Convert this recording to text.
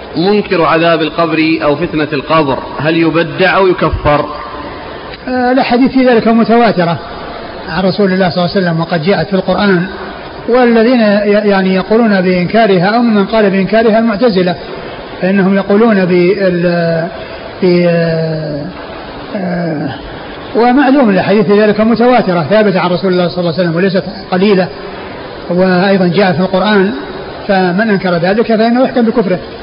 منكر عذاب القبر أو فتنة القبر هل يبدع أو يكفر؟ الأحاديث في ذلك متواترة عن رسول الله صلى الله عليه وسلم وقد جاءت في القرآن. والذين يعني يقولون بإنكارها أو من قال بإنكارها المعتزلة، فإنهم يقولون ومعلوم الحديث في ذلك متواترة ثابتة عن رسول الله صلى الله عليه وسلم وليست قليلة، وأيضا جاء في القرآن، فمن أنكر ذلك فإنه يحكم بكفره.